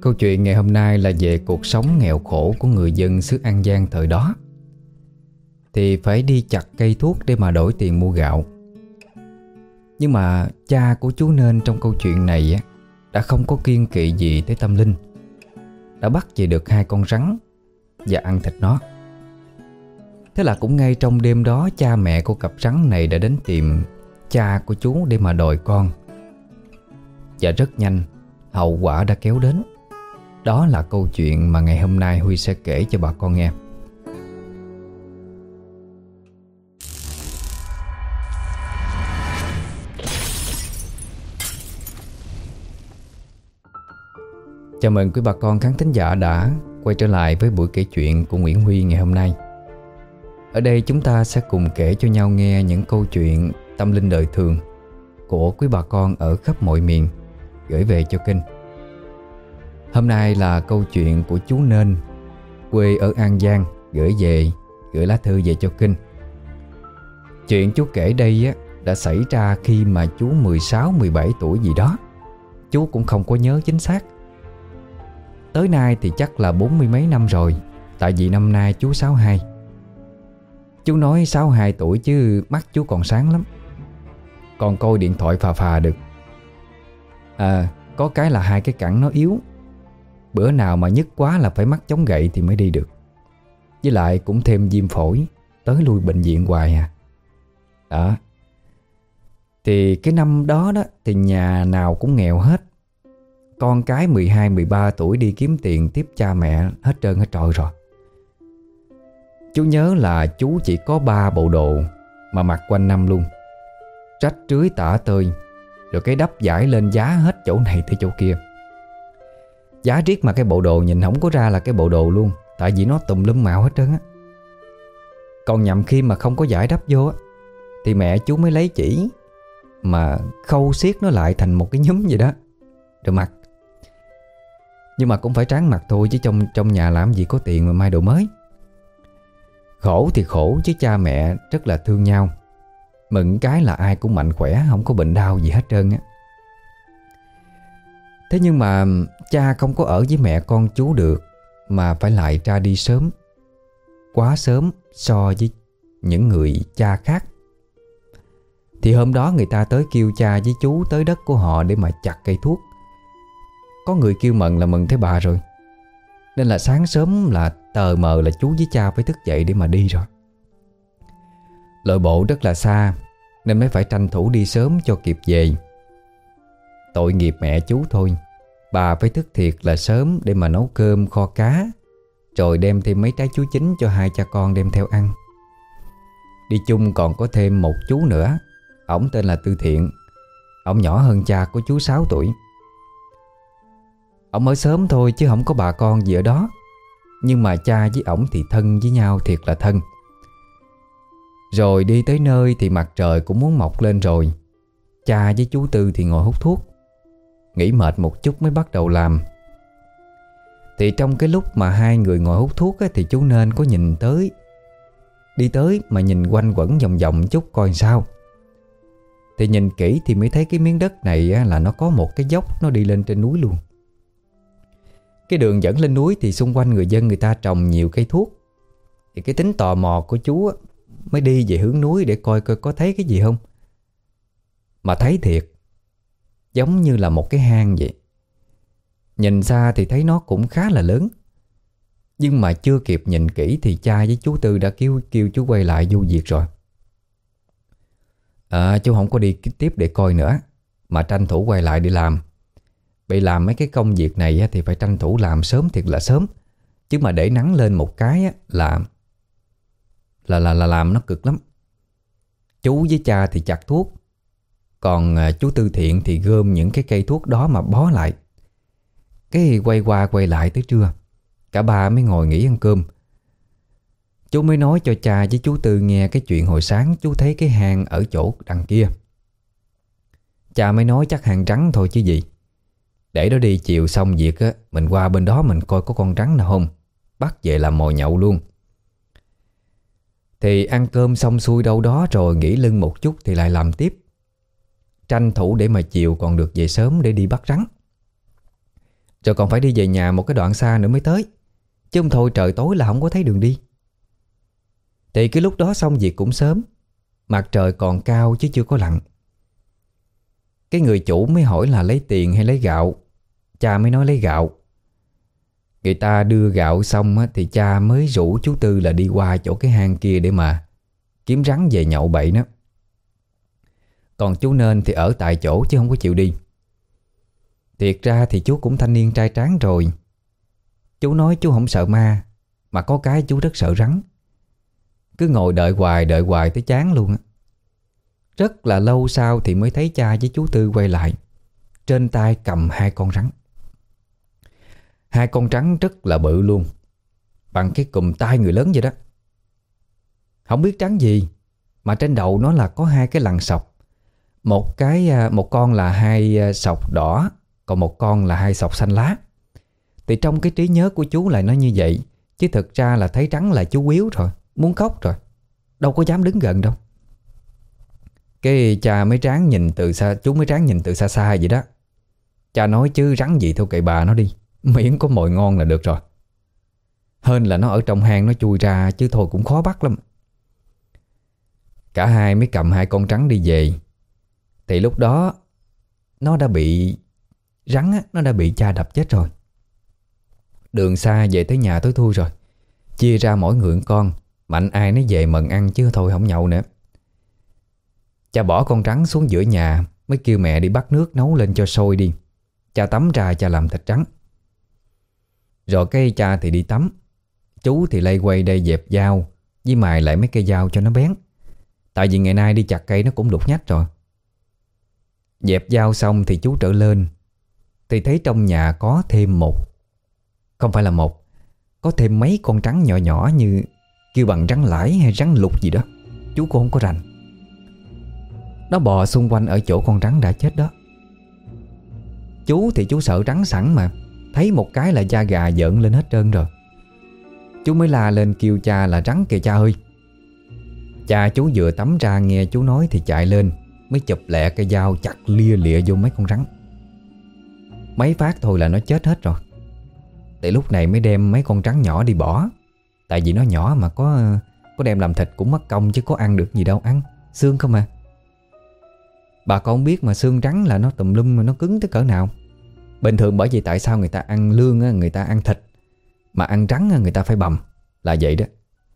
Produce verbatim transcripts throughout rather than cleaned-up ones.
Câu chuyện ngày hôm nay là về cuộc sống nghèo khổ của người dân xứ An Giang thời đó. Thì phải đi chặt cây thuốc để mà đổi tiền mua gạo. Nhưng mà cha của chú Nên trong câu chuyện này á, đã không có kiêng kỵ gì tới tâm linh. Đã bắt về được hai con rắn và ăn thịt nó. Thế là cũng ngay trong đêm đó, cha mẹ của cặp rắn này đã đến tìm cha của chú để mà đòi con. Và rất nhanh hậu quả đã kéo đến. Đó là câu chuyện mà ngày hôm nay Huy sẽ kể cho bà con nghe. Chào mừng quý bà con khán thính giả đã quay trở lại với buổi kể chuyện của Nguyễn Huy ngày hôm nay. Ở đây chúng ta sẽ cùng kể cho nhau nghe những câu chuyện tâm linh đời thường của quý bà con ở khắp mọi miền gửi về cho kênh. Hôm nay là câu chuyện của chú Nên, quê ở An Giang, gửi về gửi lá thư về cho kênh. Chuyện chú kể đây á, đã xảy ra khi mà chú mười sáu mười bảy tuổi gì đó. Chú cũng không có nhớ chính xác. Tới nay thì chắc là bốn mươi mấy năm rồi, tại vì năm nay chú sáu hai. Chú nói sáu hai tuổi chứ mắt chú còn sáng lắm, còn coi điện thoại phà phà được. À, có cái là hai cái cẳng nó yếu. Bữa nào mà nhức quá là phải mắc chống gậy thì mới đi được. Với lại cũng thêm viêm phổi, tới lui bệnh viện hoài à. Đó. Thì cái năm đó đó thì nhà nào cũng nghèo hết. Con cái mười hai mười ba tuổi đi kiếm tiền tiếp cha mẹ hết trơn hết trọi rồi. Chú nhớ là chú chỉ có ba bộ đồ mà mặc quanh năm luôn. Rách rưới tả tơi, rồi cái đắp giải lên giá hết chỗ này tới chỗ kia. Giá riết mà cái bộ đồ nhìn không có ra là cái bộ đồ luôn, tại vì nó tùm lum màu hết trơn á. Còn nhằm khi mà không có giải đắp vô á, thì mẹ chú mới lấy chỉ mà khâu xiết nó lại thành một cái nhúm vậy đó, rồi mặc. Nhưng mà cũng phải tráng mặc thôi, chứ trong trong nhà làm gì có tiền mà may đồ mới. Khổ thì khổ chứ cha mẹ rất là thương nhau. Mừng cái là ai cũng mạnh khỏe, không có bệnh đau gì hết trơn á. Thế nhưng mà cha không có ở với mẹ con chú được, mà phải lại ra đi sớm, quá sớm so với những người cha khác. Thì hôm đó người ta tới kêu cha với chú tới đất của họ để mà chặt cây thuốc. Có người kêu mừng là mừng thấy bà rồi, nên là sáng sớm là tờ mờ là chú với cha phải thức dậy để mà đi rồi. Lội bộ rất là xa nên mới phải tranh thủ đi sớm cho kịp về. Tội nghiệp mẹ chú thôi, bà phải thức thiệt là sớm để mà nấu cơm kho cá, rồi đem thêm mấy trái chuối chín cho hai cha con đem theo ăn. Đi chung còn có thêm một chú nữa. Ổng tên là Tư Thiện. Ổng nhỏ hơn cha của chú sáu tuổi. Ổng ở sớm thôi chứ không có bà con gì ở đó. Nhưng mà cha với ổng thì thân với nhau thiệt là thân. Rồi đi tới nơi thì mặt trời cũng muốn mọc lên rồi. Cha với chú Tư thì ngồi hút thuốc, nghỉ mệt một chút mới bắt đầu làm. Thì trong cái lúc mà hai người ngồi hút thuốc á, thì chú Nên có nhìn tới. Đi tới mà nhìn quanh quẩn vòng vòng chút coi sao. Thì nhìn kỹ thì mới thấy cái miếng đất này á, là nó có một cái dốc nó đi lên trên núi luôn. Cái đường dẫn lên núi thì xung quanh người dân người ta trồng nhiều cây thuốc. Thì cái tính tò mò của chú á, mới đi về hướng núi để coi coi có thấy cái gì không. Mà thấy thiệt, giống như là một cái hang vậy. Nhìn xa thì thấy nó cũng khá là lớn. Nhưng mà chưa kịp nhìn kỹ thì cha với chú Tư đã kêu, kêu chú quay lại vô việc rồi. À, chú không có đi tiếp để coi nữa, mà tranh thủ quay lại để làm. Bị làm mấy cái công việc này thì phải tranh thủ làm sớm thiệt là sớm. Chứ mà để nắng lên một cái là là là, là làm nó cực lắm. Chú với cha thì chặt thuốc, còn chú Tư Thiện thì gom những cái cây thuốc đó mà bó lại. Cái quay qua quay lại tới trưa, cả ba mới ngồi nghỉ ăn cơm. Chú mới nói cho cha với chú Tư nghe cái chuyện hồi sáng chú thấy cái hang ở chỗ đằng kia. Cha mới nói chắc hang rắn thôi chứ gì. Để đó đi, chiều xong việc á, mình qua bên đó mình coi có con rắn nào không, bắt về làm mồi nhậu luôn. Thì ăn cơm xong xuôi đâu đó rồi nghỉ lưng một chút thì lại làm tiếp. Tranh thủ để mà chiều còn được về sớm để đi bắt rắn. Rồi còn phải đi về nhà một cái đoạn xa nữa mới tới, chứ không thôi trời tối là không có thấy đường đi. Thì cái lúc đó xong việc cũng sớm, mặt trời còn cao chứ chưa có lặn. Cái người chủ mới hỏi là lấy tiền hay lấy gạo. Cha mới nói lấy gạo. Người ta đưa gạo xong á, thì cha mới rủ chú Tư là đi qua chỗ cái hang kia để mà kiếm rắn về nhậu bậy đó. Còn chú Nên thì ở tại chỗ chứ không có chịu đi. Thiệt ra thì chú cũng thanh niên trai tráng rồi. Chú nói chú không sợ ma, mà có cái chú rất sợ rắn. Cứ ngồi đợi hoài đợi hoài tới chán luôn á. Rất là lâu sau thì mới thấy cha với chú Tư quay lại, trên tay cầm hai con rắn. Hai con rắn rất là bự luôn, bằng cái cùm tay người lớn vậy đó. Không biết rắn gì mà trên đầu nó là có hai cái lằn sọc. Một cái một con là hai sọc đỏ, còn một con là hai sọc xanh lá. Thì trong cái trí nhớ của chú lại nói như vậy, chứ thực ra là thấy rắn là chú quýu rồi, muốn khóc rồi, đâu có dám đứng gần đâu. Cái cha mới ráng nhìn từ xa, chú mới ráng nhìn từ xa xa vậy đó. Cha nói chứ rắn gì thôi kệ bà nó đi, miễn có mồi ngon là được rồi. Hơn là nó ở trong hang nó chui ra, chứ thôi cũng khó bắt lắm. Cả hai mới cầm hai con rắn đi về. Thì lúc đó nó đã bị rắn á, nó đã bị cha đập chết rồi. Đường xa về tới nhà tối thui rồi, chia ra mỗi người một con, mạnh ai nó về mần ăn chứ thôi không nhậu nữa. Cha bỏ con rắn xuống giữa nhà, mới kêu mẹ đi bắt nước nấu lên cho sôi đi. Cha tắm ra cha làm thịt rắn. Rồi cái cha thì đi tắm, chú thì lây quay đây dẹp dao, với mài lại mấy cây dao cho nó bén. Tại vì ngày nay đi chặt cây nó cũng đục nhách rồi. Dẹp dao xong thì chú trở lên, thì thấy trong nhà có thêm một, không phải là một, có thêm mấy con rắn nhỏ nhỏ như kêu bằng rắn lãi hay rắn lục gì đó, chú cũng không có rành. Nó bò xung quanh ở chỗ con rắn đã chết đó. Chú thì chú sợ rắn sẵn mà, thấy một cái là da gà giận lên hết trơn rồi. Chú mới la lên kêu cha là rắn kìa cha ơi. Cha chú vừa tắm ra nghe chú nói thì chạy lên, mới chụp lẹ cây dao chặt lia lịa vô mấy con rắn. Mấy phát thôi là nó chết hết rồi. Thì lúc này mới đem mấy con rắn nhỏ đi bỏ. Tại vì nó nhỏ mà có có đem làm thịt cũng mất công, chứ có ăn được gì đâu, ăn xương không à. Bà con biết mà, xương rắn là nó tùm lum mà nó cứng tới cỡ nào. Bình thường bởi vì tại sao người ta ăn lương người ta ăn thịt, mà ăn rắn người ta phải bầm, là vậy đó.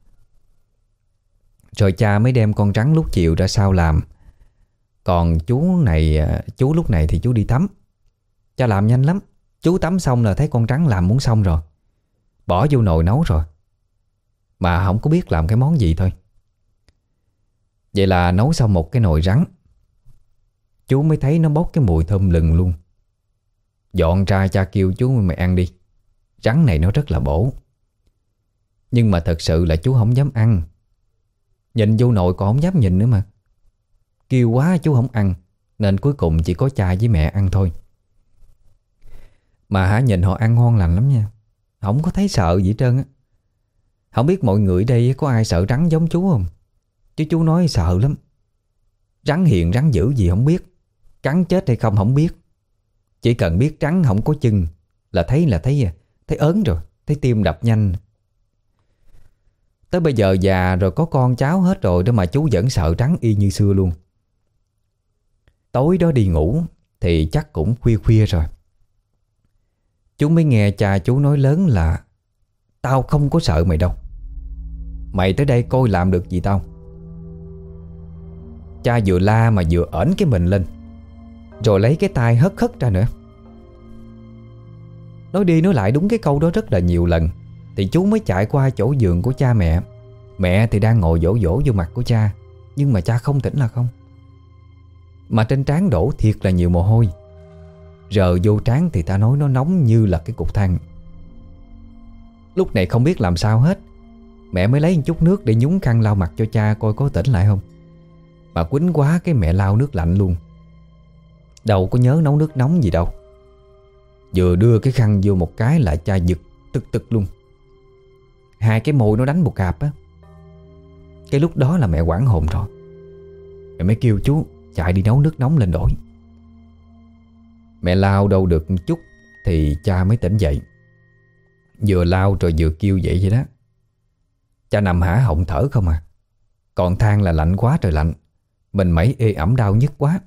Rồi cha mới đem con rắn lúc chiều ra sau làm. Còn chú này, chú lúc này thì chú đi tắm. Cha làm nhanh lắm. Chú tắm xong là thấy con rắn làm muốn xong rồi, bỏ vô nồi nấu rồi, mà không có biết làm cái món gì thôi. Vậy là nấu xong một cái nồi rắn. Chú mới thấy nó bốc cái mùi thơm lừng luôn. Dọn ra cha kêu chú mày ăn đi, rắn này nó rất là bổ. Nhưng mà thật sự là chú không dám ăn. Nhìn vô nồi còn không dám nhìn nữa mà. Kêu quá chú không ăn, nên cuối cùng chỉ có cha với mẹ ăn thôi. Mà hả, nhìn họ ăn ngon lành lắm nha, không có thấy sợ gì hết trơn á. Không biết mọi người ở đây có ai sợ rắn giống chú không? Chứ chú nói sợ lắm. Rắn hiền rắn dữ gì không biết, cắn chết hay không không biết. Chỉ cần biết rắn không có chân là thấy là thấy thấy ớn rồi, thấy tim đập nhanh. Tới bây giờ già rồi, có con cháu hết rồi đó mà chú vẫn sợ rắn y như xưa luôn. Tối đó đi ngủ thì chắc cũng khuya khuya rồi. Chú mới nghe cha chú nói lớn là tao không có sợ mày đâu, mày tới đây coi làm được gì tao. Cha vừa la mà vừa ởn cái mình lên, rồi lấy cái tay hất hất ra nữa. Nói đi nói lại đúng cái câu đó rất là nhiều lần. Thì chú mới chạy qua chỗ giường của cha mẹ. Mẹ thì đang ngồi vỗ vỗ vô mặt của cha, nhưng mà cha không tỉnh là không. Mà trên trán đổ thiệt là nhiều mồ hôi. Rờ vô trán thì ta nói nó nóng như là cái cục than. Lúc này không biết làm sao hết, mẹ mới lấy một chút nước để nhúng khăn lau mặt cho cha coi có tỉnh lại không. Mà quýnh quá cái mẹ lau nước lạnh luôn, đâu có nhớ nấu nước nóng gì đâu. Vừa đưa cái khăn vô một cái là cha giật tức tức luôn. Hai cái môi nó đánh một cạp á. Cái lúc đó là mẹ hoảng hồn rồi. Mẹ mới kêu chú chạy đi nấu nước nóng lên đổi. Mẹ lao đâu được một chút thì cha mới tỉnh dậy. Vừa lao rồi vừa kêu vậy vậy đó. Cha nằm hả họng thở không à. Còn than là lạnh quá trời lạnh. Mình mẩy ê ẩm đau nhức quá.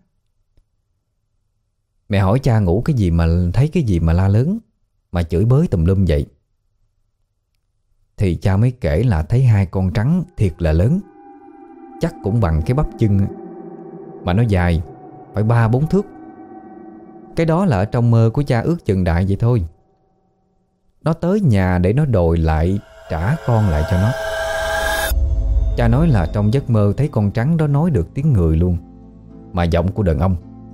Mẹ hỏi cha ngủ cái gì mà thấy cái gì mà la lớn, mà chửi bới tùm lum vậy. Thì cha mới kể là thấy hai con trắng thiệt là lớn, chắc cũng bằng cái bắp chân, mà nó dài phải ba bốn thước. Cái đó là ở trong mơ của cha ước chừng đại vậy thôi. Nó tới nhà để nó đòi lại, trả con lại cho nó. Cha nói là trong giấc mơ thấy con trắng đó nói được tiếng người luôn, mà giọng của đàn ông.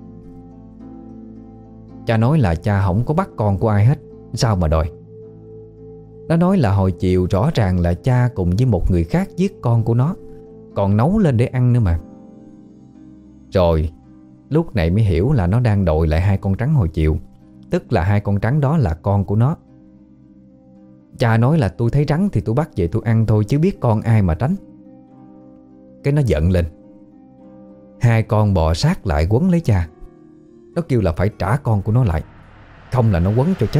Cha nói là cha không có bắt con của ai hết, sao mà đòi. Nó nói là hồi chiều rõ ràng là cha cùng với một người khác giết con của nó, còn nấu lên để ăn nữa mà. Rồi lúc này mới hiểu là nó đang đòi lại hai con trắng hồi chiều, tức là hai con trắng đó là con của nó. Cha nói là tôi thấy rắn thì tôi bắt về tôi ăn thôi, chứ biết con ai mà tránh. Cái nó giận lên, hai con bò sát lại quấn lấy cha. Nó kêu là phải trả con của nó lại, không là nó quấn cho chết.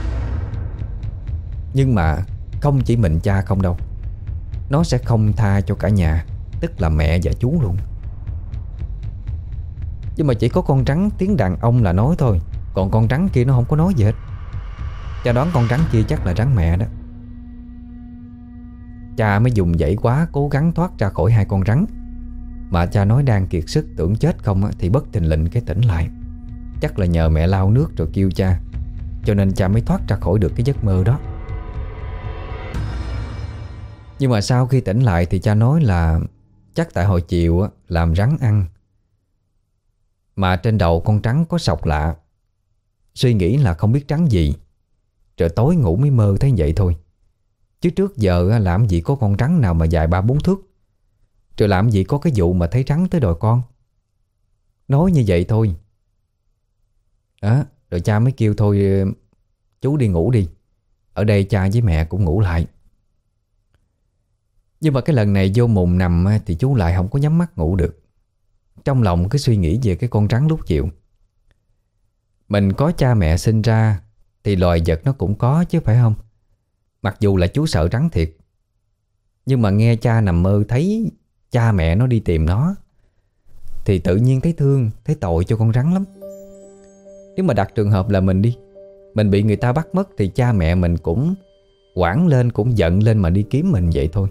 Nhưng mà không chỉ mình cha không đâu, nó sẽ không tha cho cả nhà, tức là mẹ và chú luôn. Nhưng mà chỉ có con trắng tiếng đàn ông là nói thôi, còn con trắng kia nó không có nói gì hết. Cha đoán con trắng kia chắc là trắng mẹ đó. Cha mới dùng dãy quá cố gắng thoát ra khỏi hai con rắn. Mà cha nói đang kiệt sức tưởng chết không thì bất thình lình cái tỉnh lại. Chắc là nhờ mẹ lau nước rồi kêu cha, cho nên cha mới thoát ra khỏi được cái giấc mơ đó. Nhưng mà sau khi tỉnh lại thì cha nói là chắc tại hồi chiều làm rắn ăn, mà trên đầu con trắng có sọc lạ. Suy nghĩ là không biết trắng gì, rồi tối ngủ mới mơ thấy vậy thôi. Chứ trước giờ làm gì có con trắng nào mà dài ba bốn thước. Rồi làm gì có cái vụ mà thấy trắng tới đòi con. Nói như vậy thôi. Đó, rồi cha mới kêu thôi chú đi ngủ đi. Ở đây cha với mẹ cũng ngủ lại. Nhưng mà cái lần này vô mùng nằm thì chú lại không có nhắm mắt ngủ được. Trong lòng cứ suy nghĩ về cái con trắng lúc chiều. Mình có cha mẹ sinh ra thì loài vật nó cũng có chứ phải không? Mặc dù là chú sợ rắn thiệt, nhưng mà nghe cha nằm mơ thấy cha mẹ nó đi tìm nó thì tự nhiên thấy thương, thấy tội cho con rắn lắm. Nếu mà đặt trường hợp là mình đi, mình bị người ta bắt mất thì cha mẹ mình cũng hoảng lên, cũng giận lên mà đi kiếm mình vậy thôi.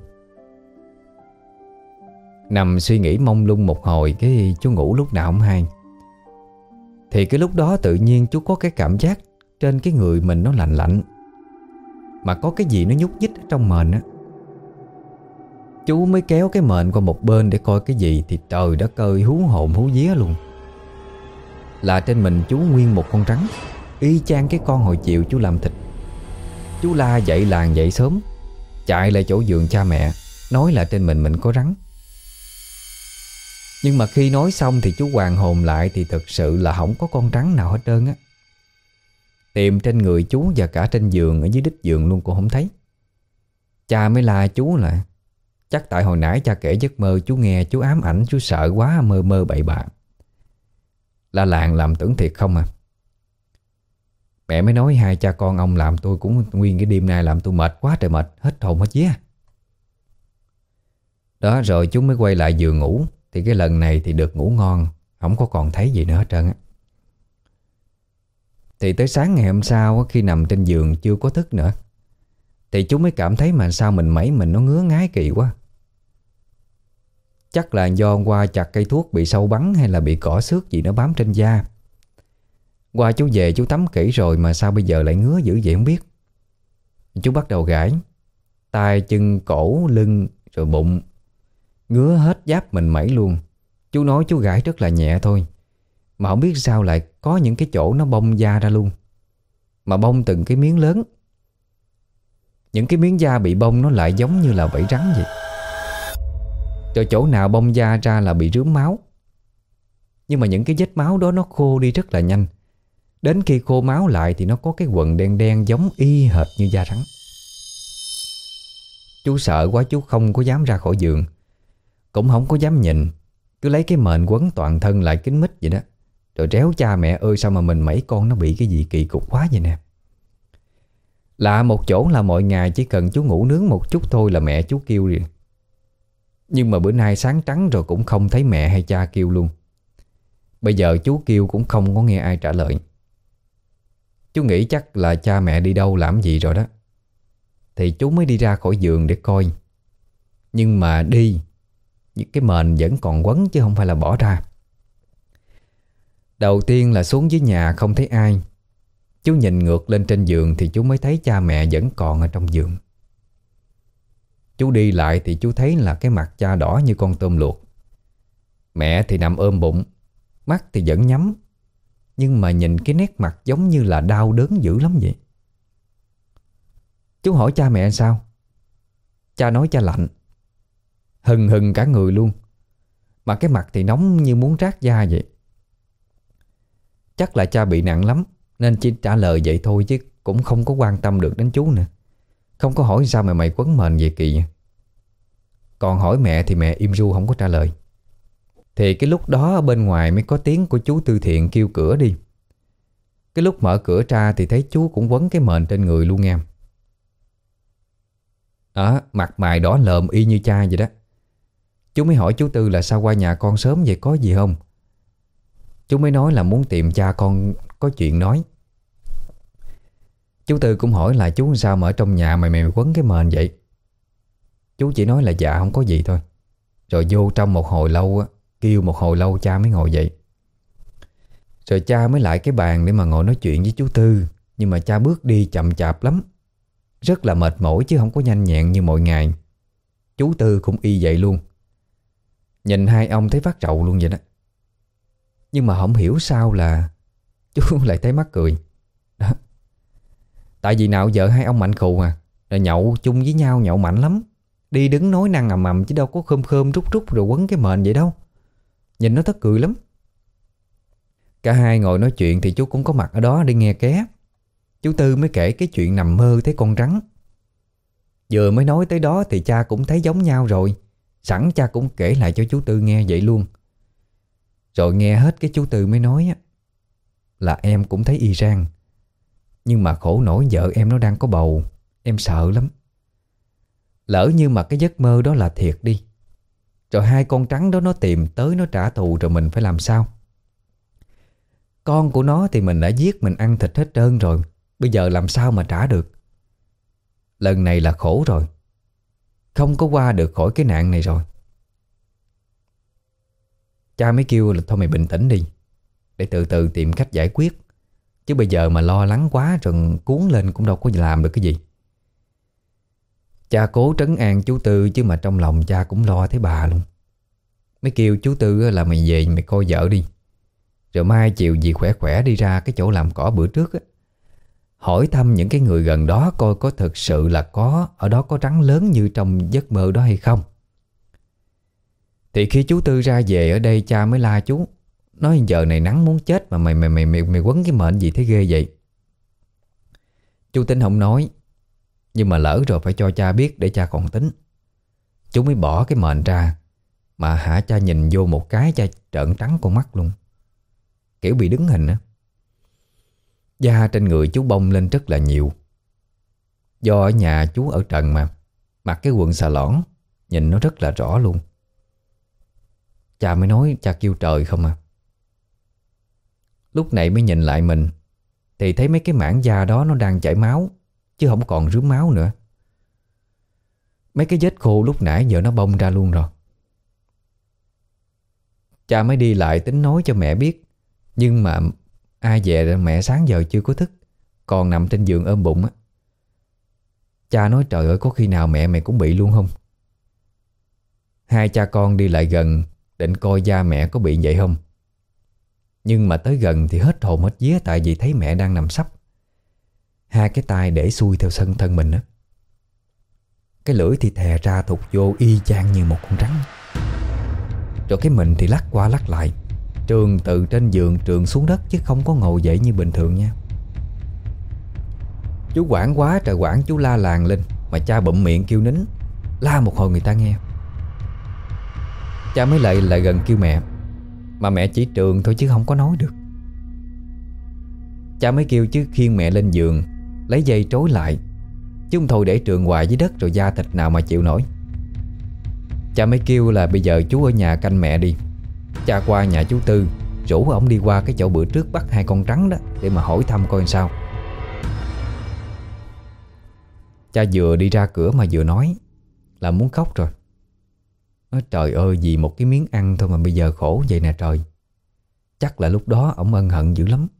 Nằm suy nghĩ mông lung một hồi, cái chú ngủ lúc nào không hay. Thì cái lúc đó tự nhiên chú có cái cảm giác trên cái người mình nó lạnh lạnh, mà có cái gì nó nhúc nhích ở trong mền á. Chú mới kéo cái mền qua một bên để coi cái gì, thì trời đất ơi, hú hồn hú vía luôn. Là trên mình chú nguyên một con rắn, y chang cái con hồi chiều chú làm thịt. Chú la dậy làng dậy sớm, chạy lại chỗ giường cha mẹ, nói là trên mình mình có rắn. Nhưng mà khi nói xong thì chú hoàn hồn lại thì thực sự là không có con rắn nào hết trơn á. Tìm trên người chú và cả trên giường, ở dưới đít giường luôn cũng không thấy. Cha mới la chú là chắc tại hồi nãy cha kể giấc mơ chú nghe, chú ám ảnh, chú sợ quá mơ mơ bậy bạ. La làng làm tưởng thiệt không à. Mẹ mới nói hai cha con ông làm tôi cũng nguyên cái đêm nay làm tôi mệt quá trời mệt, hết hồn hết vía. Đó, rồi chú mới quay lại giường ngủ. Thì cái lần này thì được ngủ ngon, không có còn thấy gì nữa hết trơn á. Thì tới sáng ngày hôm sau, khi nằm trên giường chưa có thức nữa, thì chú mới cảm thấy mà sao mình mẩy mình nó ngứa ngái kỳ quá. Chắc là do hôm qua chặt cây thuốc bị sâu bắn, hay là bị cỏ xước gì nó bám trên da. Qua chú về chú tắm kỹ rồi mà sao bây giờ lại ngứa dữ vậy không biết. Chú bắt đầu gãi tay chân, cổ, lưng, rồi bụng, ngứa hết giáp mình mẩy luôn. Chú nói chú gãi rất là nhẹ thôi, mà không biết sao lại có những cái chỗ nó bong da ra luôn. Mà bong từng cái miếng lớn. Những cái miếng da bị bong nó lại giống như là vảy rắn vậy. Rồi chỗ nào bong da ra là bị rướm máu. Nhưng mà những cái vết máu đó nó khô đi rất là nhanh. Đến khi khô máu lại thì nó có cái quầng đen đen giống y hệt như da rắn. Chú sợ quá, chú không có dám ra khỏi giường, cũng không có dám nhìn. Cứ lấy cái mền quấn toàn thân lại kín mít vậy đó. Rồi réo cha mẹ ơi sao mà mình mấy con nó bị cái gì kỳ cục quá vậy nè. Lạ một chỗ là mọi ngày chỉ cần chú ngủ nướng một chút thôi là mẹ chú kêu liền. Nhưng mà bữa nay sáng trắng rồi cũng không thấy mẹ hay cha kêu luôn. Bây giờ chú kêu cũng không có nghe ai trả lời. Chú nghĩ chắc là cha mẹ đi đâu làm gì rồi đó. Thì chú mới đi ra khỏi giường để coi. Nhưng mà đi, những cái mền vẫn còn quấn chứ không phải là bỏ ra. Đầu tiên là xuống dưới nhà không thấy ai. Chú nhìn ngược lên trên giường thì chú mới thấy cha mẹ vẫn còn ở trong giường. Chú đi lại thì chú thấy là cái mặt cha đỏ như con tôm luộc. Mẹ thì nằm ôm bụng, mắt thì vẫn nhắm, nhưng mà nhìn cái nét mặt giống như là đau đớn dữ lắm vậy. Chú hỏi cha mẹ sao? Cha nói cha lạnh, hừng hừng cả người luôn, mà cái mặt thì nóng như muốn rát da vậy. Chắc là cha bị nặng lắm nên chỉ trả lời vậy thôi, chứ cũng không có quan tâm được đến chú nữa. Không có hỏi sao mà mày quấn mền vậy kỳ. Còn hỏi mẹ thì mẹ im ru không có trả lời. Thì cái lúc đó ở bên ngoài mới có tiếng của chú Tư Thiện kêu cửa đi. Cái lúc mở cửa ra thì thấy chú cũng quấn cái mền trên người luôn em. Đó, mặt mày đỏ lợm y như cha vậy đó. Chú mới hỏi chú Tư là sao qua nhà con sớm vậy, có gì không? Chú mới nói là muốn tìm cha con có chuyện nói. Chú Tư cũng hỏi là chú sao mà ở trong nhà mày mày quấn cái mền vậy. Chú chỉ nói là dạ không có gì thôi. Rồi vô trong một hồi lâu á, kêu một hồi lâu cha mới ngồi dậy. Rồi cha mới lại cái bàn để mà ngồi nói chuyện với chú Tư. Nhưng mà cha bước đi chậm chạp lắm, rất là mệt mỏi chứ không có nhanh nhẹn như mọi ngày. Chú Tư cũng y vậy luôn. Nhìn hai ông thấy phát rầu luôn vậy đó. Nhưng mà không hiểu sao là chú lại thấy mắc cười đó. Tại vì nào giờ hai ông mạnh khù à, rồi nhậu chung với nhau nhậu mạnh lắm, đi đứng nói năng ầm ầm chứ đâu có khơm khơm rút rút rồi quấn cái mền vậy đâu. Nhìn nó thất cười lắm. Cả hai ngồi nói chuyện thì chú cũng có mặt ở đó để nghe ké. Chú Tư mới kể cái chuyện nằm mơ thấy con rắn. Vừa mới nói tới đó thì cha cũng thấy giống nhau rồi. Sẵn cha cũng kể lại cho chú Tư nghe vậy luôn. Rồi nghe hết cái chú Tư mới nói á, là em cũng thấy y chang. Nhưng mà khổ nổi vợ em nó đang có bầu, em sợ lắm. Lỡ như mà cái giấc mơ đó là thiệt đi, rồi hai con trắng đó nó tìm tới nó trả thù rồi mình phải làm sao? Con của nó thì mình đã giết, mình ăn thịt hết trơn rồi, bây giờ làm sao mà trả được? Lần này là khổ rồi, không có qua được khỏi cái nạn này rồi. Cha mới kêu là thôi mày bình tĩnh đi, để từ từ tìm cách giải quyết. Chứ bây giờ mà lo lắng quá rồi cuốn lên cũng đâu có làm được cái gì. Cha cố trấn an chú Tư chứ mà trong lòng cha cũng lo thấy bà luôn. Mới kêu chú Tư là mày về mày coi vợ đi, rồi mai chiều gì khỏe khỏe đi ra cái chỗ làm cỏ bữa trước á, hỏi thăm những cái người gần đó coi có thực sự là có ở đó có rắn lớn như trong giấc mơ đó hay không. Thì khi chú Tư ra về ở đây, cha mới la chú, nói giờ này nắng muốn chết mà mày mày mày mày, mày quấn cái mệnh gì thế ghê vậy. Chú tính không nói, nhưng mà lỡ rồi phải cho cha biết để cha còn tính. Chú mới bỏ cái mệnh ra. Mà hả, cha nhìn vô một cái cha trợn trắng con mắt luôn, kiểu bị đứng hình á. Da trên người chú bông lên rất là nhiều. Do ở nhà chú ở trần mà, mặc cái quần xà lõn, nhìn nó rất là rõ luôn. Cha mới nói cha kêu trời không à. Lúc này mới nhìn lại mình thì thấy mấy cái mảng da đó nó đang chảy máu, chứ không còn rướm máu nữa. Mấy cái vết khô lúc nãy giờ nó bong ra luôn rồi. Cha mới đi lại tính nói cho mẹ biết, nhưng mà ai về mẹ sáng giờ chưa có thức, còn nằm trên giường ôm bụng á. Cha nói trời ơi, có khi nào mẹ mày cũng bị luôn không? Hai cha con đi lại gần định coi da mẹ có bị vậy không. Nhưng mà tới gần thì hết hồn hết vía, tại vì thấy mẹ đang nằm sấp, hai cái tay để xuôi theo sân thân mình á. Cái lưỡi thì thè ra thụt vô y chang như một con rắn. Rồi cái mình thì lắc qua lắc lại, trườn từ trên giường trườn xuống đất, chứ không có ngồi dậy như bình thường nha. Chú quảng quá trời quảng, chú la làng lên mà cha bụm miệng kêu nín, la một hồi người ta nghe. Cha mới lại lại gần kêu mẹ, mà mẹ chỉ trườn thôi chứ không có nói được. Cha mới kêu chứ khiêng mẹ lên giường, lấy dây trói lại chứ không thôi để trườn hoài dưới đất rồi da thịt nào mà chịu nổi. Cha mới kêu là bây giờ chú ở nhà canh mẹ đi. Cha qua nhà chú Tư rủ ổng đi qua cái chỗ bữa trước bắt hai con trắng đó để mà hỏi thăm coi sao. Cha vừa đi ra cửa mà vừa nói là muốn khóc rồi. Nói trời ơi, vì một cái miếng ăn thôi mà bây giờ khổ vậy nè trời. Chắc là lúc đó ổng ân hận dữ lắm.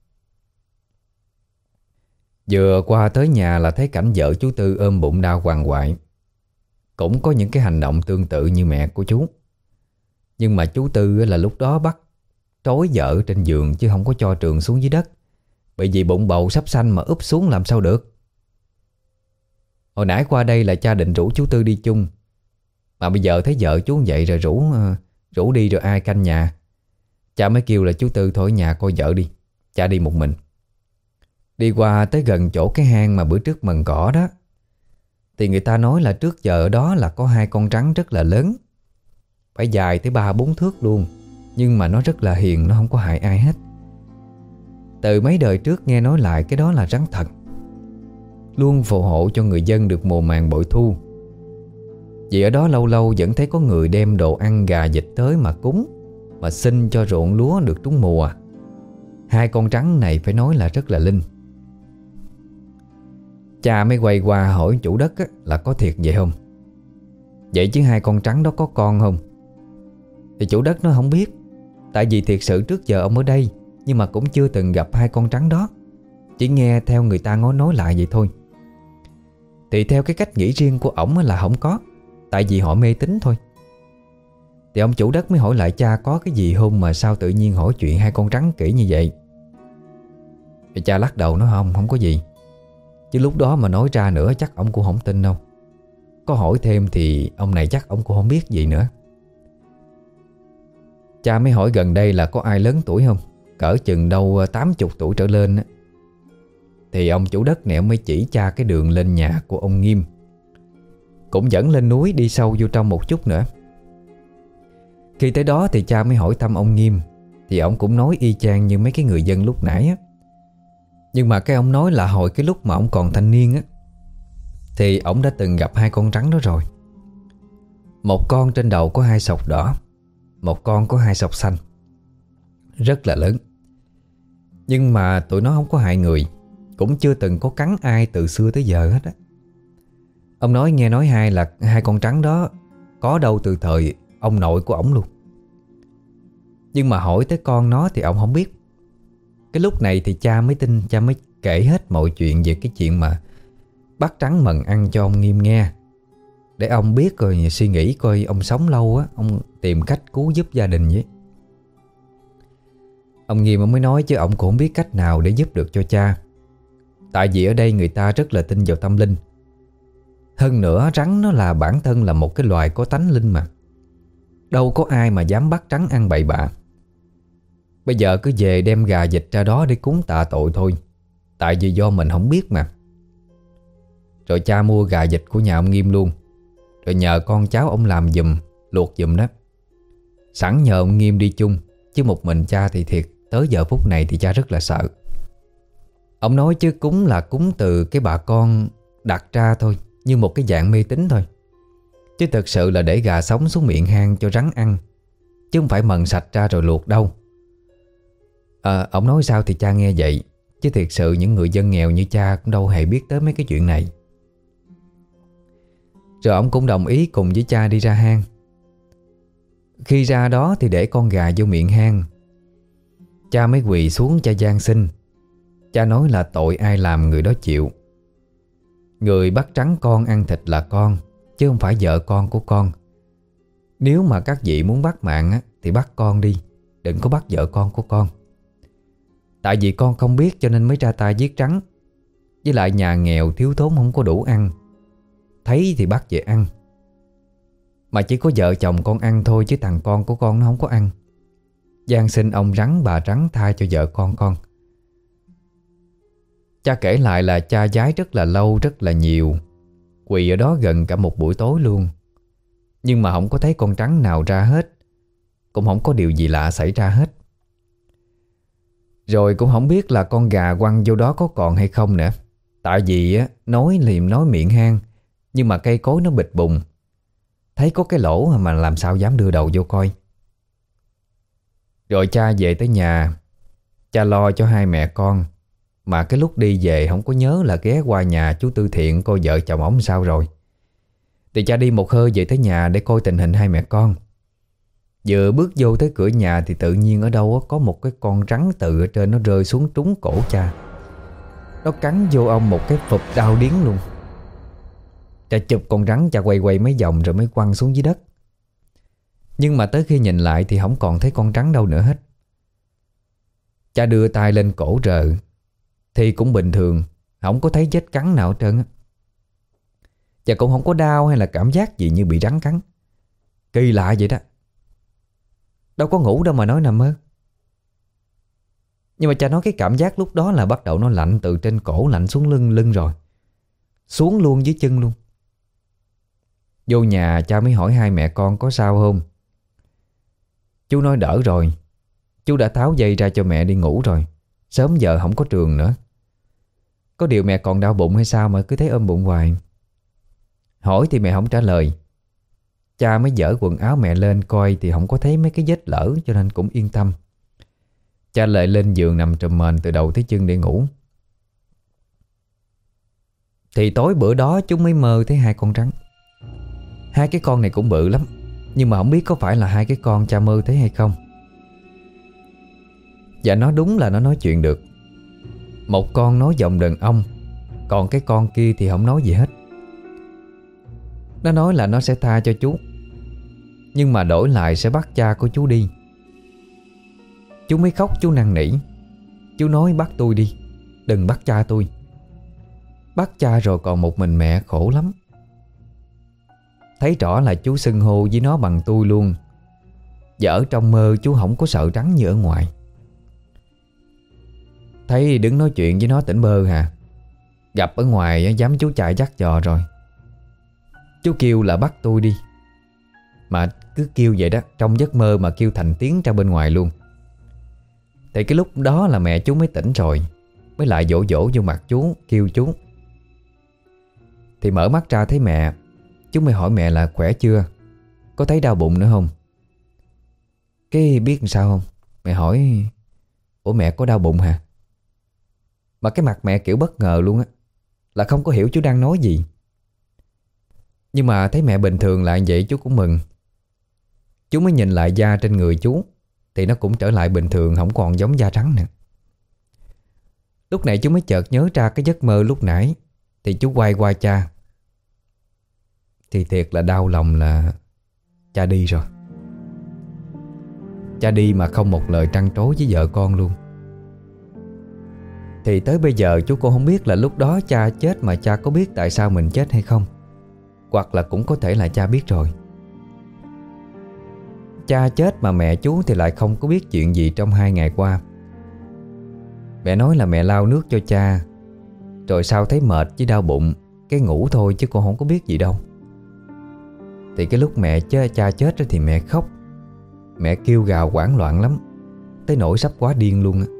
Vừa qua tới nhà là thấy cảnh vợ chú Tư ôm bụng đau quằn quại. Cũng có những cái hành động tương tự như mẹ của chú. Nhưng mà chú Tư là lúc đó bắt trói vợ trên giường chứ không có cho Trường xuống dưới đất. Bởi vì bụng bầu sắp sanh mà úp xuống làm sao được. Hồi nãy qua đây là cha định rủ chú Tư đi chung, mà bây giờ thấy vợ chú vậy rồi rủ Rủ đi rồi ai canh nhà. Cha mới kêu là chú Tư thôi ở nhà coi vợ đi. Cha đi một mình. Đi qua tới gần chỗ cái hang mà bữa trước mần cỏ đó, thì người ta nói là trước giờ ở đó là có hai con rắn rất là lớn, phải dài tới ba bốn thước luôn. Nhưng mà nó rất là hiền, nó không có hại ai hết. Từ mấy đời trước nghe nói lại cái đó là rắn thật, luôn phù hộ cho người dân được mùa màng bội thu. Vì ở đó lâu lâu vẫn thấy có người đem đồ ăn gà vịt tới mà cúng, mà xin cho ruộng lúa được trúng mùa. Hai con rắn này phải nói là rất là linh. Cha mới quay qua hỏi chủ đất á, là có thiệt vậy không? Vậy chứ hai con trắng đó có con không? Thì chủ đất nó không biết. Tại vì thiệt sự trước giờ ông ở đây nhưng mà cũng chưa từng gặp hai con trắng đó, chỉ nghe theo người ta nói nói lại vậy thôi. Thì theo cái cách nghĩ riêng của ổng là không có, tại vì họ mê tín thôi. Thì ông chủ đất mới hỏi lại cha có cái gì không mà sao tự nhiên hỏi chuyện hai con trắng kỹ như vậy. Thì cha lắc đầu nói không, không có gì. Chứ lúc đó mà nói ra nữa chắc ông cũng không tin đâu. Có hỏi thêm thì ông này chắc ông cũng không biết gì nữa. Cha mới hỏi gần đây là có ai lớn tuổi không, cỡ chừng đâu tám chục tuổi trở lên á. Thì ông chủ đất này ông mới chỉ cha cái đường lên nhà của ông Nghiêm, cũng dẫn lên núi đi sâu vô trong một chút nữa. Khi tới đó thì cha mới hỏi thăm ông Nghiêm, thì ông cũng nói y chang như mấy cái người dân lúc nãy á. Nhưng mà cái ông nói là hồi cái lúc mà ông còn thanh niên á, thì ông đã từng gặp hai con rắn đó rồi. Một con trên đầu có hai sọc đỏ, một con có hai sọc xanh, rất là lớn. Nhưng mà tụi nó không có hại người, cũng chưa từng có cắn ai từ xưa tới giờ hết á. Ông nói nghe nói hai là hai con trắng đó có đâu từ thời ông nội của ổng luôn. Nhưng mà hỏi tới con nó thì ông không biết. Cái lúc này thì cha mới tin, cha mới kể hết mọi chuyện về cái chuyện mà bắt trắng mần ăn cho ông Nghiêm nghe, để ông biết rồi suy nghĩ coi ông sống lâu á, ông tìm cách cứu giúp gia đình vậy. Ông Nghiêm ông mới nói chứ ông cũng không biết cách nào để giúp được cho cha. Tại vì ở đây người ta rất là tin vào tâm linh. Hơn nữa rắn nó là bản thân là một cái loài có tánh linh mà. Đâu có ai mà dám bắt trắng ăn bậy bạ. Bây giờ cứ về đem gà vịt ra đó để cúng tạ tội thôi. Tại vì do mình không biết mà. Rồi cha mua gà vịt của nhà ông Nghiêm luôn, rồi nhờ con cháu ông làm giùm, luộc giùm đó. Sẵn nhờ ông Nghiêm đi chung, chứ một mình cha thì thiệt tới giờ phút này thì cha rất là sợ. Ông nói chứ cúng là cúng từ cái bà con đặt ra thôi, như một cái dạng mê tín thôi. Chứ thực sự là để gà sống xuống miệng hang cho rắn ăn, chứ không phải mần sạch ra rồi luộc đâu. À, ông nói sao thì cha nghe vậy, chứ thiệt sự những người dân nghèo như cha cũng đâu hề biết tới mấy cái chuyện này. Rồi ông cũng đồng ý cùng với cha đi ra hang. Khi ra đó thì để con gà vô miệng hang, cha mới quỳ xuống cha van xin. Cha nói là tội ai làm người đó chịu. Người bắt trắng con ăn thịt là con, chứ không phải vợ con của con. Nếu mà các vị muốn bắt mạng á, thì bắt con đi, đừng có bắt vợ con của con. Tại vì con không biết cho nên mới ra tay giết trắng. Với lại nhà nghèo thiếu thốn không có đủ ăn, thấy thì bắt về ăn. Mà chỉ có vợ chồng con ăn thôi, chứ thằng con của con nó không có ăn. Van xin ông rắn bà rắn tha cho vợ con con. Cha kể lại là cha giái rất là lâu, rất là nhiều, quỳ ở đó gần cả một buổi tối luôn. Nhưng mà không có thấy con trắng nào ra hết, cũng không có điều gì lạ xảy ra hết. Rồi cũng không biết là con gà quăng vô đó có còn hay không nữa. Tại vì á, nói liềm nói miệng hang, nhưng mà cây cối nó bịch bùng. Thấy có cái lỗ mà làm sao dám đưa đầu vô coi. Rồi cha về tới nhà, cha lo cho hai mẹ con. Mà cái lúc đi về không có nhớ là ghé qua nhà chú Tư Thiện coi vợ chồng ổng sao rồi. Thì cha đi một hơi về tới nhà để coi tình hình hai mẹ con. Vừa bước vô tới cửa nhà thì tự nhiên ở đâu có một cái con rắn từ ở trên nó rơi xuống trúng cổ cha. Nó cắn vô ông một cái phụp đau điếng luôn. Cha chụp con rắn, cha quay quay mấy vòng rồi mới quăng xuống dưới đất. Nhưng mà tới khi nhìn lại thì không còn thấy con rắn đâu nữa hết. Cha đưa tay lên cổ rờ thì cũng bình thường, không có thấy vết cắn nào hết trơn á. Cha cũng không có đau hay là cảm giác gì như bị rắn cắn. Kỳ lạ vậy đó. Đâu có ngủ đâu mà nói nằm mơ. Nhưng mà cha nói cái cảm giác lúc đó là bắt đầu nó lạnh từ trên cổ lạnh xuống lưng lưng rồi, xuống luôn dưới chân luôn. Vô nhà cha mới hỏi hai mẹ con có sao không. Chú nói đỡ rồi. Chú đã tháo dây ra cho mẹ đi ngủ rồi. Sớm giờ không có trường nữa. Có điều mẹ còn đau bụng hay sao mà cứ thấy ôm bụng hoài. Hỏi thì mẹ không trả lời. Cha mới dỡ quần áo mẹ lên coi thì không có thấy mấy cái vết lở, cho nên cũng yên tâm. Cha lại lên giường nằm trùm mền từ đầu tới chân để ngủ. Thì tối bữa đó chúng mới mơ thấy hai con rắn. Hai cái con này cũng bự lắm, nhưng mà không biết có phải là hai cái con cha mơ thấy hay không. Và nó đúng là nó nói chuyện được. Một con nói giọng đàn ông, còn cái con kia thì không nói gì hết. Nó nói là nó sẽ tha cho chú, nhưng mà đổi lại sẽ bắt cha của chú đi. Chú mới khóc, chú năn nỉ. Chú nói bắt tôi đi, đừng bắt cha tôi. Bắt cha rồi còn một mình mẹ khổ lắm. Thấy rõ là chú xưng hô với nó bằng tôi luôn. Và ở trong mơ chú không có sợ rắn như ở ngoài. Thấy đứng nói chuyện với nó tỉnh bơ hà. Gặp ở ngoài dám chú chạy dắt dò rồi. Chú kêu là bắt tôi đi. Mà cứ kêu vậy đó, trong giấc mơ mà kêu thành tiếng ra bên ngoài luôn. Thì cái lúc đó là mẹ chú mới tỉnh rồi, mới lại dỗ dỗ vô mặt chú, kêu chú. Thì mở mắt ra thấy mẹ. Chú mới hỏi mẹ là khỏe chưa, có thấy đau bụng nữa không. Cái biết làm sao không, mẹ hỏi ủa mẹ có đau bụng hả. Mà cái mặt mẹ kiểu bất ngờ luôn á, là không có hiểu chú đang nói gì. Nhưng mà thấy mẹ bình thường lại vậy chú cũng mừng. Chú mới nhìn lại da trên người chú thì nó cũng trở lại bình thường, không còn giống da rắn nữa. Lúc này chú mới chợt nhớ ra cái giấc mơ lúc nãy. Thì chú quay qua cha. Thì thiệt là đau lòng là cha đi rồi. Cha đi mà không một lời trăn trối với vợ con luôn. Thì tới bây giờ chú cũng không biết là lúc đó cha chết mà cha có biết tại sao mình chết hay không. Hoặc là cũng có thể là cha biết rồi. Cha chết mà mẹ chú thì lại không có biết chuyện gì trong hai ngày qua. Mẹ nói là mẹ lau nước cho cha, rồi sau thấy mệt với đau bụng, cái ngủ thôi chứ con không có biết gì đâu. Thì cái lúc mẹ chết, cha chết thì mẹ khóc. Mẹ kêu gào hoảng loạn lắm, tới nỗi sắp quá điên luôn á.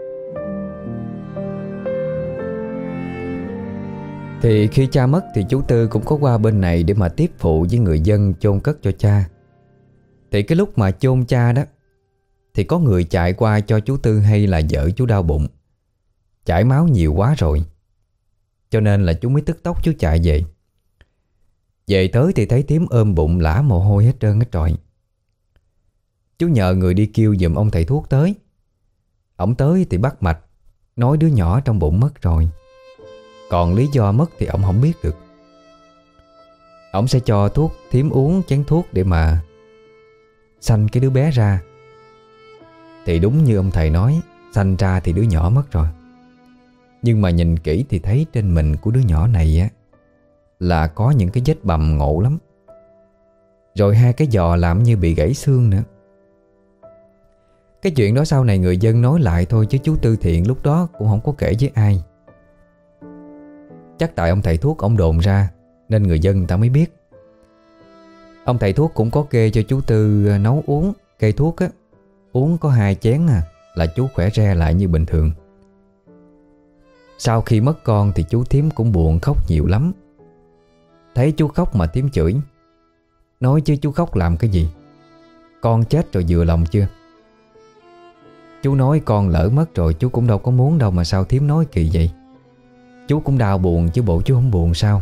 Thì khi cha mất thì chú Tư cũng có qua bên này để mà tiếp phụ với người dân chôn cất cho cha. Thì cái lúc mà chôn cha đó thì có người chạy qua cho chú Tư hay là vợ chú đau bụng, chảy máu nhiều quá rồi. Cho nên là chú mới tức tốc chú chạy về. Về tới thì thấy Tím ôm bụng lả mồ hôi hết trơn hết trọi. Chú nhờ người đi kêu giùm ông thầy thuốc tới. Ông tới thì bắt mạch, nói đứa nhỏ trong bụng mất rồi. Còn lý do mất thì ông không biết được. Ông sẽ cho thuốc Thím uống chén thuốc để mà sanh cái đứa bé ra. Thì đúng như ông thầy nói, sanh ra thì đứa nhỏ mất rồi. Nhưng mà nhìn kỹ thì thấy trên mình của đứa nhỏ này á là có những cái vết bầm ngộ lắm. Rồi hai cái giò làm như bị gãy xương nữa. Cái chuyện đó sau này người dân nói lại thôi, chứ chú Tư Thiện lúc đó cũng không có kể với ai. Chắc tại ông thầy thuốc ông đồn ra nên người dân người ta mới biết. Ông thầy thuốc cũng có kê cho chú Tư nấu uống cây thuốc á. Uống có hai chén à là chú khỏe re lại như bình thường. Sau khi mất con thì chú Thím cũng buồn khóc nhiều lắm. Thấy chú khóc mà Thím chửi, nói chứ chú khóc làm cái gì, con chết rồi vừa lòng chưa. Chú nói con lỡ mất rồi chú cũng đâu có muốn đâu mà sao Thím nói kỳ vậy. Chú cũng đau buồn chứ bộ chú không buồn sao.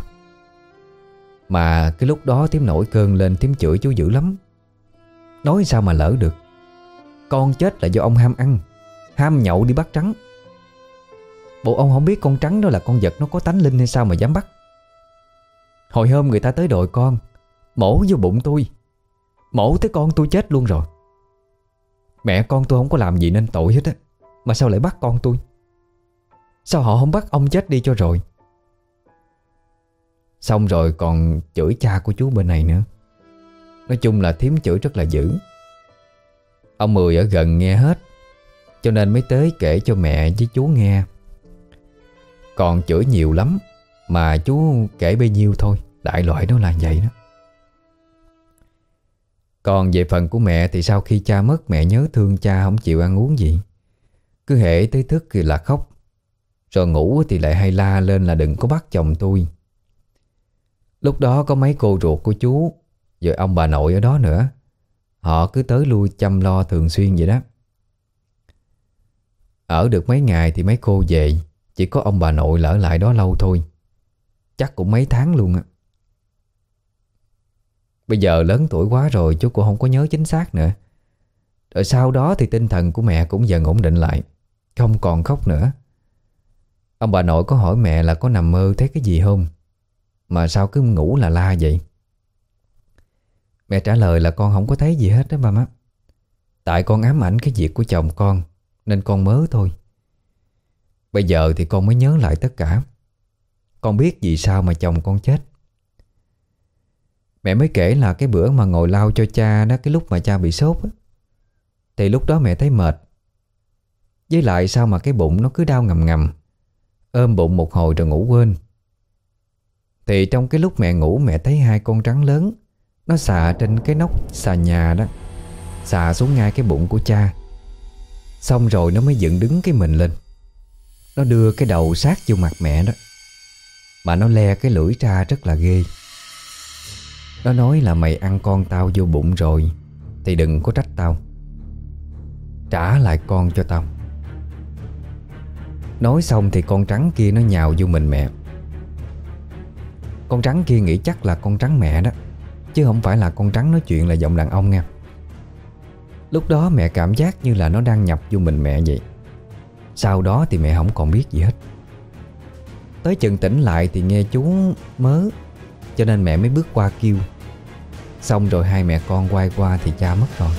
Mà cái lúc đó Thím nổi cơn lên, Thím chửi chú dữ lắm. Nói sao mà lỡ được, con chết là do ông ham ăn, ham nhậu đi bắt trắng. Bộ ông không biết con trắng đó là con vật nó có tánh linh hay sao mà dám bắt. Hồi hôm người ta tới đòi con, mổ vô bụng tôi, mổ tới con tôi chết luôn rồi. Mẹ con tôi không có làm gì nên tội hết á, mà sao lại bắt con tôi? Sao họ không bắt ông chết đi cho rồi? Xong rồi còn chửi cha của chú bên này nữa. Nói chung là Thím chửi rất là dữ. Ông Mười ở gần nghe hết, cho nên mới tới kể cho mẹ với chú nghe. Còn chửi nhiều lắm, mà chú kể bấy nhiêu thôi, đại loại đó là vậy đó. Còn về phần của mẹ thì sau khi cha mất, mẹ nhớ thương cha không chịu ăn uống gì. Cứ hễ tới thức thì là khóc, rồi ngủ thì lại hay la lên là đừng có bắt chồng tôi. Lúc đó có mấy cô ruột của chú, rồi ông bà nội ở đó nữa, họ cứ tới lui chăm lo thường xuyên vậy đó. Ở được mấy ngày thì mấy cô về, chỉ có ông bà nội lỡ lại đó lâu thôi, chắc cũng mấy tháng luôn á. Bây giờ lớn tuổi quá rồi, chú cũng không có nhớ chính xác nữa. Rồi sau đó thì tinh thần của mẹ cũng dần ổn định lại, không còn khóc nữa. Ông bà nội có hỏi mẹ là có nằm mơ thấy cái gì không, mà sao cứ ngủ là la vậy. Mẹ trả lời là con không có thấy gì hết đó ba má. Tại con ám ảnh cái việc của chồng con nên con mớ thôi. Bây giờ thì con mới nhớ lại tất cả. Con biết vì sao mà chồng con chết. Mẹ mới kể là cái bữa mà ngồi lau cho cha đó, cái lúc mà cha bị sốt á, thì lúc đó mẹ thấy mệt. Với lại sao mà cái bụng nó cứ đau ngầm ngầm, ôm bụng một hồi rồi ngủ quên. Thì trong cái lúc mẹ ngủ, mẹ thấy hai con rắn lớn nó xà trên cái nóc xà nhà đó, xà xuống ngay cái bụng của cha. Xong rồi nó mới dựng đứng cái mình lên, nó đưa cái đầu sát vô mặt mẹ đó, mà nó le cái lưỡi ra rất là ghê. Nó nói là mày ăn con tao vô bụng rồi thì đừng có trách tao, trả lại con cho tao. Nói xong thì con trắng kia nó nhào vô mình mẹ. Con trắng kia nghĩ chắc là con trắng mẹ đó, chứ không phải là con trắng nói chuyện là giọng đàn ông nha. Lúc đó mẹ cảm giác như là nó đang nhập vô mình mẹ vậy. Sau đó thì mẹ không còn biết gì hết. Tới chừng tỉnh lại thì nghe chú mớ, cho nên mẹ mới bước qua kêu. Xong rồi hai mẹ con quay qua thì cha mất rồi.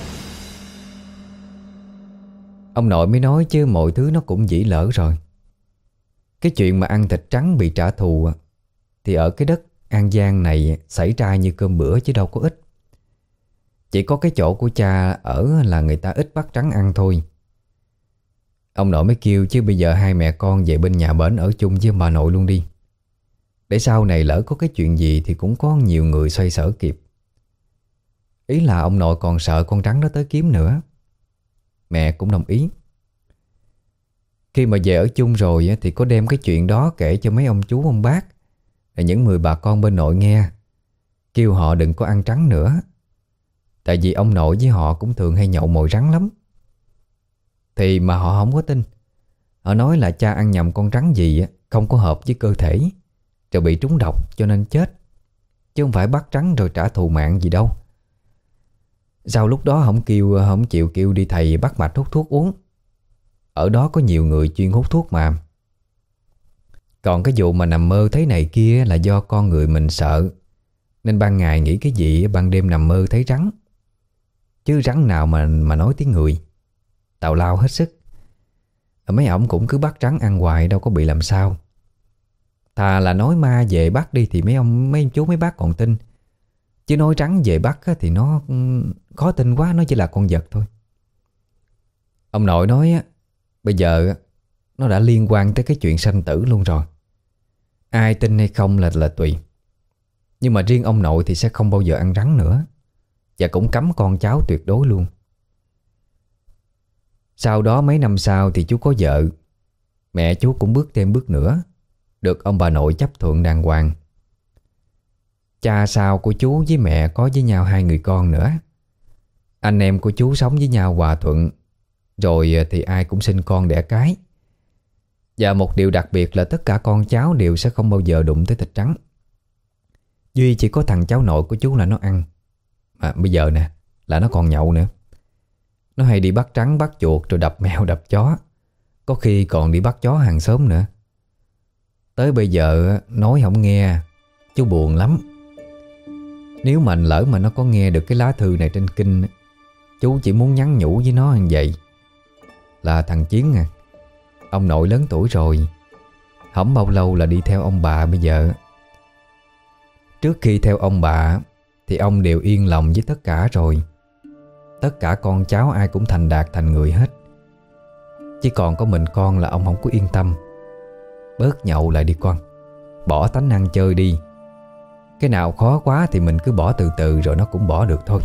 Ông nội mới nói chứ mọi thứ nó cũng dĩ lỡ rồi. Cái chuyện mà ăn thịt trắng bị trả thù thì ở cái đất An Giang này xảy ra như cơm bữa chứ đâu có ít. Chỉ có cái chỗ của cha ở là người ta ít bắt trắng ăn thôi. Ông nội mới kêu chứ bây giờ hai mẹ con về bên nhà bển ở chung với bà nội luôn đi, để sau này lỡ có cái chuyện gì thì cũng có nhiều người xoay sở kịp. Ý là ông nội còn sợ con trắng đó tới kiếm nữa. Mẹ cũng đồng ý. Khi mà về ở chung rồi thì có đem cái chuyện đó kể cho mấy ông chú ông bác, rồi những người bà con bên nội nghe, kêu họ đừng có ăn trắng nữa. Tại vì ông nội với họ cũng thường hay nhậu mồi rắn lắm. Thì mà họ không có tin. Họ nói là cha ăn nhầm con rắn gì không có hợp với cơ thể, rồi bị trúng độc cho nên chết, chứ không phải bắt trắng rồi trả thù mạng gì đâu. Sau lúc đó không kêu, không chịu kêu đi thầy bắt mạch hút thuốc uống. Ở đó có nhiều người chuyên hút thuốc mà. Còn cái vụ mà nằm mơ thấy này kia là do con người mình sợ, nên ban ngày nghĩ cái gì ban đêm nằm mơ thấy rắn. Chứ rắn nào mà mà nói tiếng người. Tào lao hết sức. Mấy ổng cũng cứ bắt rắn ăn hoài đâu có bị làm sao. Thà là nói ma về bắt đi thì mấy ông mấy ông chú mấy bác còn tin. Chứ nói rắn về bắt thì nó khó tin quá, nó chỉ là con vật thôi. Ông nội nói á, bây giờ nó đã liên quan tới cái chuyện sanh tử luôn rồi. Ai tin hay không là là tùy. Nhưng mà riêng ông nội thì sẽ không bao giờ ăn rắn nữa, và cũng cấm con cháu tuyệt đối luôn. Sau đó mấy năm sau thì chú có vợ. Mẹ chú cũng bước thêm bước nữa, được ông bà nội chấp thuận đàng hoàng. Cha sau của chú với mẹ có với nhau hai người con nữa. Anh em của chú sống với nhau hòa thuận, rồi thì ai cũng sinh con đẻ cái. Và một điều đặc biệt là tất cả con cháu đều sẽ không bao giờ đụng tới thịt trắng. Duy chỉ có thằng cháu nội của chú là nó ăn. Mà bây giờ nè, là nó còn nhậu nữa. Nó hay đi bắt trắng bắt chuột rồi đập mèo đập chó. Có khi còn đi bắt chó hàng xóm nữa. Tới bây giờ nói không nghe, chú buồn lắm. Nếu mà lỡ mà nó có nghe được cái lá thư này trên kinh, chú chỉ muốn nhắn nhủ với nó như vậy: là thằng Chiến à, ông nội lớn tuổi rồi, không bao lâu là đi theo ông bà bây giờ. Trước khi theo ông bà thì ông đều yên lòng với tất cả rồi. Tất cả con cháu ai cũng thành đạt thành người hết. Chỉ còn có mình con là ông không có yên tâm. Bớt nhậu lại đi con, bỏ tánh ăn chơi đi. Cái nào khó quá thì mình cứ bỏ từ từ rồi nó cũng bỏ được thôi.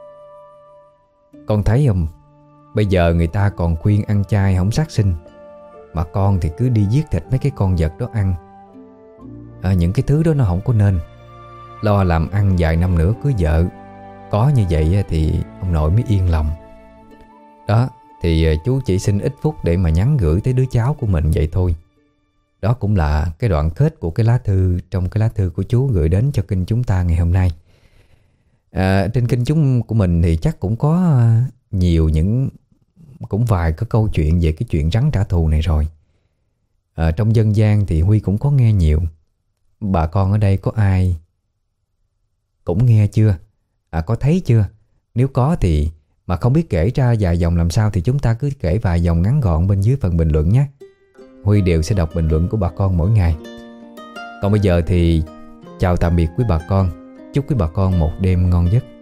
Con thấy không, bây giờ người ta còn khuyên ăn chay không sát sinh, mà con thì cứ đi giết thịt mấy cái con vật đó ăn. à, Những cái thứ đó nó không có nên. Lo làm ăn vài năm nữa cưới vợ. Có như vậy thì ông nội mới yên lòng. Đó, thì chú chỉ xin ít phút để mà nhắn gửi tới đứa cháu của mình vậy thôi. Đó cũng là cái đoạn kết của cái lá thư, trong cái lá thư của chú gửi đến cho kênh chúng ta ngày hôm nay. à, Trên kênh chúng của mình thì chắc cũng có nhiều những, cũng vài cái câu chuyện về cái chuyện rắn trả thù này rồi. à, Trong dân gian thì Huy cũng có nghe nhiều. Bà con ở đây có ai cũng nghe chưa? À, có thấy chưa? Nếu có thì mà không biết kể ra vài dòng làm sao thì chúng ta cứ kể vài dòng ngắn gọn bên dưới phần bình luận nhé. Huy đều sẽ đọc bình luận của bà con mỗi ngày. Còn bây giờ thì chào tạm biệt quý bà con. Chúc quý bà con một đêm ngon giấc.